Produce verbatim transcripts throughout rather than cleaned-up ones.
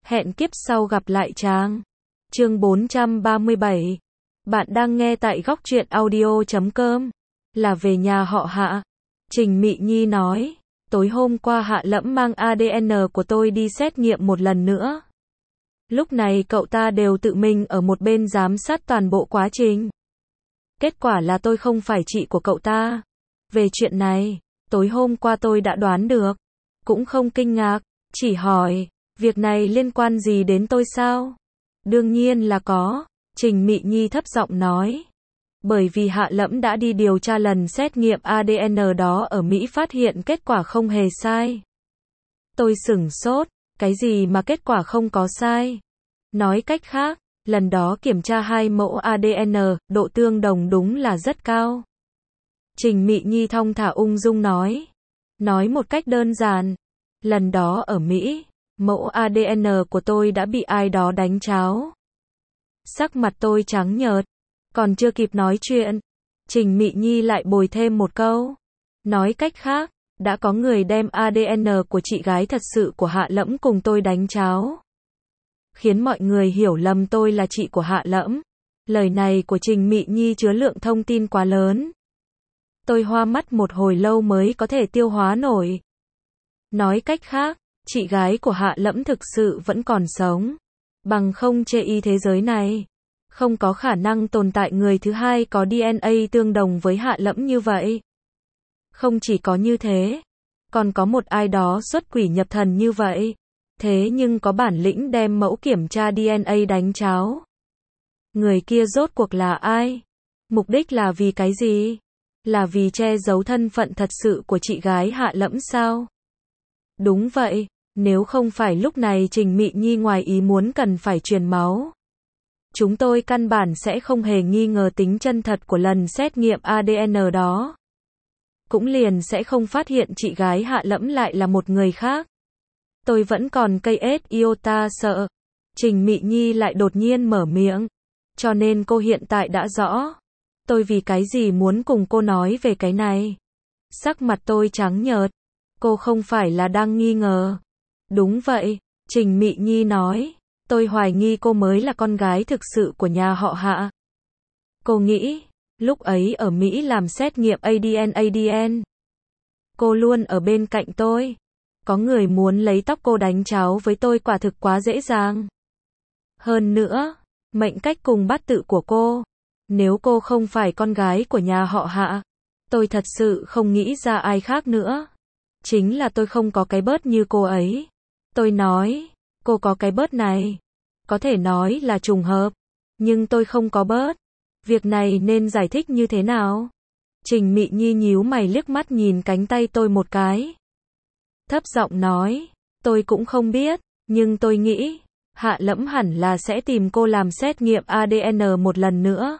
Hẹn kiếp sau gặp lại chàng. Chương bốn trăm ba mươi bảy. Bạn đang nghe tại góc truyện audio chấm com. Là về nhà họ Hạ. Trình Mị Nhi nói, tối hôm qua Hạ Lẫm mang a đê en của tôi đi xét nghiệm một lần nữa. Lúc này cậu ta đều tự mình ở một bên giám sát toàn bộ quá trình. Kết quả là tôi không phải chị của cậu ta. Về chuyện này, tối hôm qua tôi đã đoán được. Cũng không kinh ngạc, chỉ hỏi, việc này liên quan gì đến tôi sao? Đương nhiên là có, Trình Mị Nhi thấp giọng nói. Bởi vì Hạ Lẫm đã đi điều tra lần xét nghiệm a đê en đó ở Mỹ, phát hiện kết quả không hề sai. Tôi sửng sốt, cái gì mà kết quả không có sai? Nói cách khác, lần đó kiểm tra hai mẫu a đê en, độ tương đồng đúng là rất cao. Trình Mị Nhi thong thả ung dung nói. Nói một cách đơn giản, lần đó ở Mỹ, mẫu a đê en của tôi đã bị ai đó đánh tráo. Sắc mặt tôi trắng nhợt, còn chưa kịp nói chuyện, Trình Mị Nhi lại bồi thêm một câu. Nói cách khác, đã có người đem a đê en của chị gái thật sự của Hạ Lẫm cùng tôi đánh tráo, khiến mọi người hiểu lầm tôi là chị của Hạ Lẫm. Lời này của Trình Mị Nhi chứa lượng thông tin quá lớn. Tôi hoa mắt một hồi lâu mới có thể tiêu hóa nổi. Nói cách khác, chị gái của Hạ Lẫm thực sự vẫn còn sống. Bằng không chê y thế giới này, không có khả năng tồn tại người thứ hai có đê en a tương đồng với Hạ Lẫm như vậy. Không chỉ có như thế, còn có một ai đó xuất quỷ nhập thần như vậy. Thế nhưng có bản lĩnh đem mẫu kiểm tra đê en a đánh tráo. Người kia rốt cuộc là ai? Mục đích là vì cái gì? Là vì che giấu thân phận thật sự của chị gái Hạ Lẫm sao? Đúng vậy, nếu không phải lúc này Trình Mị Nhi ngoài ý muốn cần phải truyền máu, chúng tôi căn bản sẽ không hề nghi ngờ tính chân thật của lần xét nghiệm a đê en đó. Cũng liền sẽ không phát hiện chị gái Hạ Lẫm lại là một người khác. Tôi vẫn còn cây ết iota sợ. Trình Mị Nhi lại đột nhiên mở miệng. Cho nên cô hiện tại đã rõ. Tôi vì cái gì muốn cùng cô nói về cái này? Sắc mặt tôi trắng nhợt. Cô không phải là đang nghi ngờ? Đúng vậy, Trình Mị Nhi nói. Tôi hoài nghi cô mới là con gái thực sự của nhà họ Hạ. Cô nghĩ, lúc ấy ở Mỹ làm xét nghiệm a đê en a đê en, cô luôn ở bên cạnh tôi. Có người muốn lấy tóc cô đánh tráo với tôi quả thực quá dễ dàng. Hơn nữa, mệnh cách cùng bát tự của cô, nếu cô không phải con gái của nhà họ Hạ, tôi thật sự không nghĩ ra ai khác nữa. Chính là tôi không có cái bớt như cô ấy. Tôi nói, cô có cái bớt này. Có thể nói là trùng hợp, nhưng tôi không có bớt. Việc này nên giải thích như thế nào? Trình Mị Nhi nhíu mày liếc mắt nhìn cánh tay tôi một cái. Thấp giọng nói, tôi cũng không biết, nhưng tôi nghĩ, Hạ Lẫm hẳn là sẽ tìm cô làm xét nghiệm a đê en một lần nữa.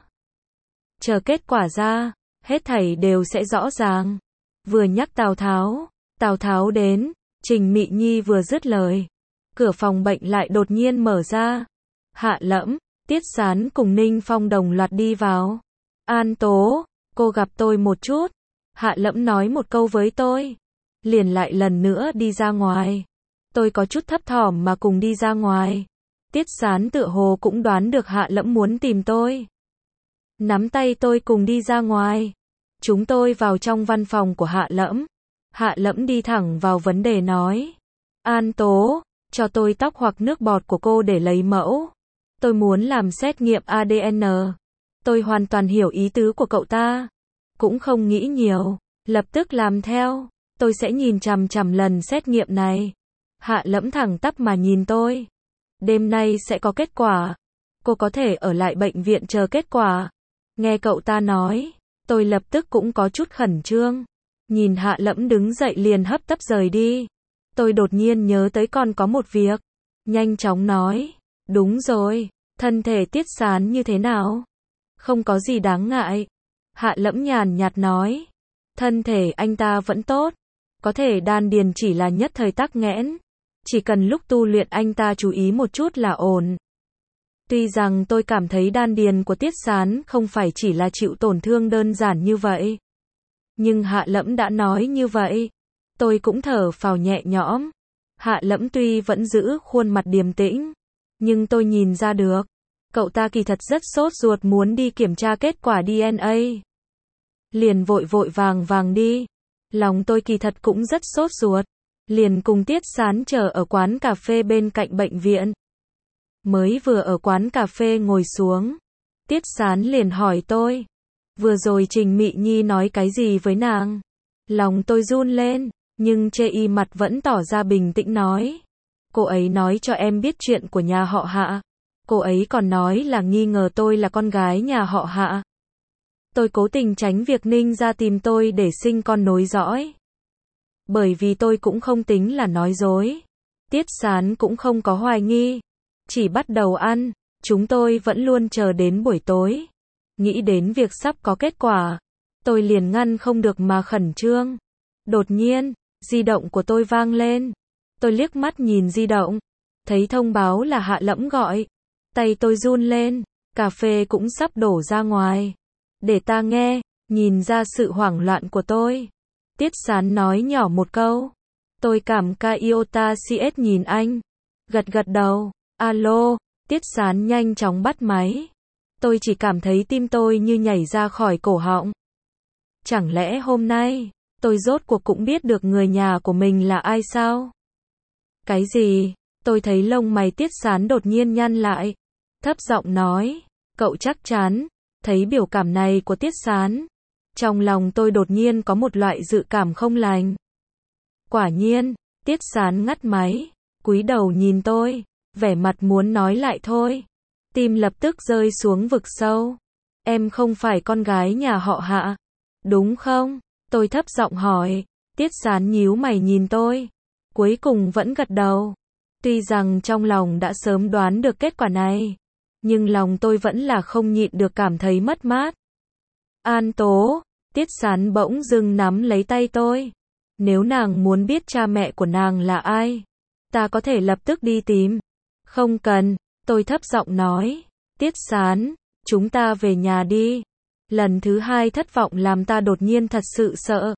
Chờ kết quả ra, hết thảy đều sẽ rõ ràng. Vừa nhắc Tào Tháo, Tào Tháo đến, Trình Mị Nhi vừa dứt lời, cửa phòng bệnh lại đột nhiên mở ra. Hạ Lẫm, Tiết Sán cùng Ninh Phong đồng loạt đi vào. An Tố, cô gặp tôi một chút. Hạ Lẫm nói một câu với tôi, liền lại lần nữa đi ra ngoài. Tôi có chút thấp thỏm mà cùng đi ra ngoài. Tiết Sán tựa hồ cũng đoán được Hạ Lẫm muốn tìm tôi. Nắm tay tôi cùng đi ra ngoài. Chúng tôi vào trong văn phòng của Hạ Lẫm. Hạ Lẫm đi thẳng vào vấn đề nói. An Tố, cho tôi tóc hoặc nước bọt của cô để lấy mẫu. Tôi muốn làm xét nghiệm a đê en. Tôi hoàn toàn hiểu ý tứ của cậu ta. Cũng không nghĩ nhiều, lập tức làm theo. Tôi sẽ nhìn chằm chằm lần xét nghiệm này. Hạ Lẫm thẳng tắp mà nhìn tôi. Đêm nay sẽ có kết quả. Cô có thể ở lại bệnh viện chờ kết quả. Nghe cậu ta nói, tôi lập tức cũng có chút khẩn trương. Nhìn Hạ Lẫm đứng dậy liền hấp tấp rời đi. Tôi đột nhiên nhớ tới còn có một việc. Nhanh chóng nói. Đúng rồi, thân thể Tiết Sán như thế nào? Không có gì đáng ngại. Hạ Lẫm nhàn nhạt nói. Thân thể anh ta vẫn tốt. Có thể đan điền chỉ là nhất thời tắc nghẽn. Chỉ cần lúc tu luyện anh ta chú ý một chút là ổn. Tuy rằng tôi cảm thấy đan điền của Tiết Sán không phải chỉ là chịu tổn thương đơn giản như vậy. Nhưng Hạ Lẫm đã nói như vậy. Tôi cũng thở phào nhẹ nhõm. Hạ Lẫm tuy vẫn giữ khuôn mặt điềm tĩnh, nhưng tôi nhìn ra được, cậu ta kỳ thật rất sốt ruột muốn đi kiểm tra kết quả đê en a. Liền vội vội vàng vàng đi. Lòng tôi kỳ thật cũng rất sốt ruột. Liền cùng Tiết Sán chờ ở quán cà phê bên cạnh bệnh viện. Mới vừa ở quán cà phê ngồi xuống, Tiết Sán liền hỏi tôi, vừa rồi Trình Mị Nhi nói cái gì với nàng? Lòng tôi run lên, nhưng chê y mặt vẫn tỏ ra bình tĩnh nói. Cô ấy nói cho em biết chuyện của nhà họ Hạ. Cô ấy còn nói là nghi ngờ tôi là con gái nhà họ Hạ. Tôi cố tình tránh việc Ninh ra tìm tôi để sinh con nối dõi. Bởi vì tôi cũng không tính là nói dối. Tiết Sán cũng không có hoài nghi. Chỉ bắt đầu ăn, chúng tôi vẫn luôn chờ đến buổi tối. Nghĩ đến việc sắp có kết quả, tôi liền ngăn không được mà khẩn trương. Đột nhiên, di động của tôi vang lên. Tôi liếc mắt nhìn di động, thấy thông báo là Hạ Lẫm gọi. Tay tôi run lên, cà phê cũng sắp đổ ra ngoài. Để ta nghe, nhìn ra sự hoảng loạn của tôi. Tiết Sán nói nhỏ một câu. Tôi cảm ca iota cs nhìn anh. Gật gật đầu. Alo, Tiết Sán nhanh chóng bắt máy. Tôi chỉ cảm thấy tim tôi như nhảy ra khỏi cổ họng. Chẳng lẽ hôm nay, tôi rốt cuộc cũng biết được người nhà của mình là ai sao? Cái gì? Tôi thấy lông mày Tiết Sán đột nhiên nhăn lại. Thấp giọng nói, cậu chắc chắn. Thấy biểu cảm này của Tiết Sán, trong lòng tôi đột nhiên có một loại dự cảm không lành. Quả nhiên, Tiết Sán ngắt máy, cúi đầu nhìn tôi, vẻ mặt muốn nói lại thôi. Tim lập tức rơi xuống vực sâu. Em không phải con gái nhà họ Hạ, đúng không? Tôi thấp giọng hỏi. Tiết Sán nhíu mày nhìn tôi, cuối cùng vẫn gật đầu. Tuy rằng trong lòng đã sớm đoán được kết quả này, nhưng lòng tôi vẫn là không nhịn được cảm thấy mất mát. An Tố, Tiết Sán bỗng dưng nắm lấy tay tôi. Nếu nàng muốn biết cha mẹ của nàng là ai, ta có thể lập tức đi tìm. Không cần, tôi thấp giọng nói. Tiết Sán, chúng ta về nhà đi. Lần thứ hai thất vọng làm ta đột nhiên thật sự sợ.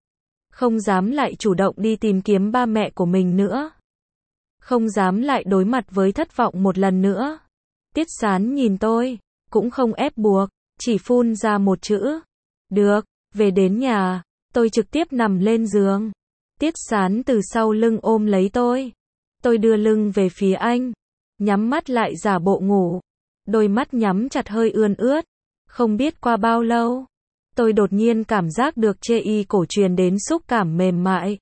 Không dám lại chủ động đi tìm kiếm ba mẹ của mình nữa. Không dám lại đối mặt với thất vọng một lần nữa. Tiết Sán nhìn tôi, cũng không ép buộc, chỉ phun ra một chữ. Được, về đến nhà, tôi trực tiếp nằm lên giường. Tiết Sán từ sau lưng ôm lấy tôi. Tôi đưa lưng về phía anh, nhắm mắt lại giả bộ ngủ. Đôi mắt nhắm chặt hơi ươn ướt. Không biết qua bao lâu, tôi đột nhiên cảm giác được chê y cổ truyền đến xúc cảm mềm mại.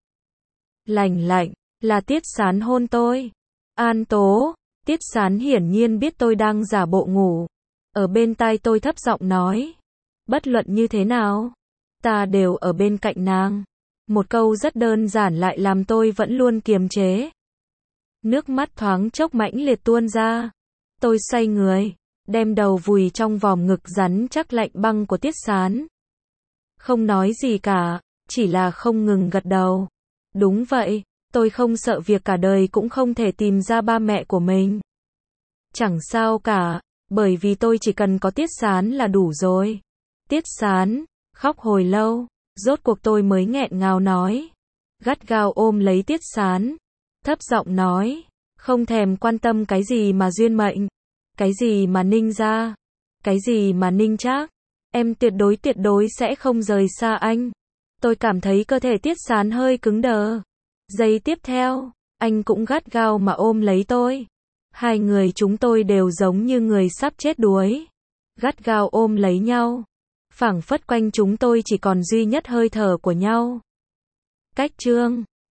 Lành lạnh, là Tiết Sán hôn tôi. An Tố, Tiết Sán hiển nhiên biết tôi đang giả bộ ngủ. Ở bên tai tôi thấp giọng nói. Bất luận như thế nào, ta đều ở bên cạnh nàng. Một câu rất đơn giản lại làm tôi vẫn luôn kiềm chế. Nước mắt thoáng chốc mãnh liệt tuôn ra. Tôi xoay người, đem đầu vùi trong vòng ngực rắn chắc lạnh băng của Tiết Sán. Không nói gì cả, chỉ là không ngừng gật đầu. Đúng vậy, tôi không sợ việc cả đời cũng không thể tìm ra ba mẹ của mình. Chẳng sao cả, bởi vì tôi chỉ cần có Tiết Sán là đủ rồi. Tiết Sán, khóc hồi lâu, rốt cuộc tôi mới nghẹn ngào nói. Gắt gao ôm lấy Tiết Sán, thấp giọng nói, không thèm quan tâm cái gì mà duyên mệnh, cái gì mà Ninh gia, cái gì mà Ninh Trác, em tuyệt đối tuyệt đối sẽ không rời xa anh. Tôi cảm thấy cơ thể Tiết Sán hơi cứng đờ. Giây tiếp theo, anh cũng gắt gao mà ôm lấy tôi. Hai người chúng tôi đều giống như người sắp chết đuối. Gắt gao ôm lấy nhau. Phảng phất quanh chúng tôi chỉ còn duy nhất hơi thở của nhau. Cách chương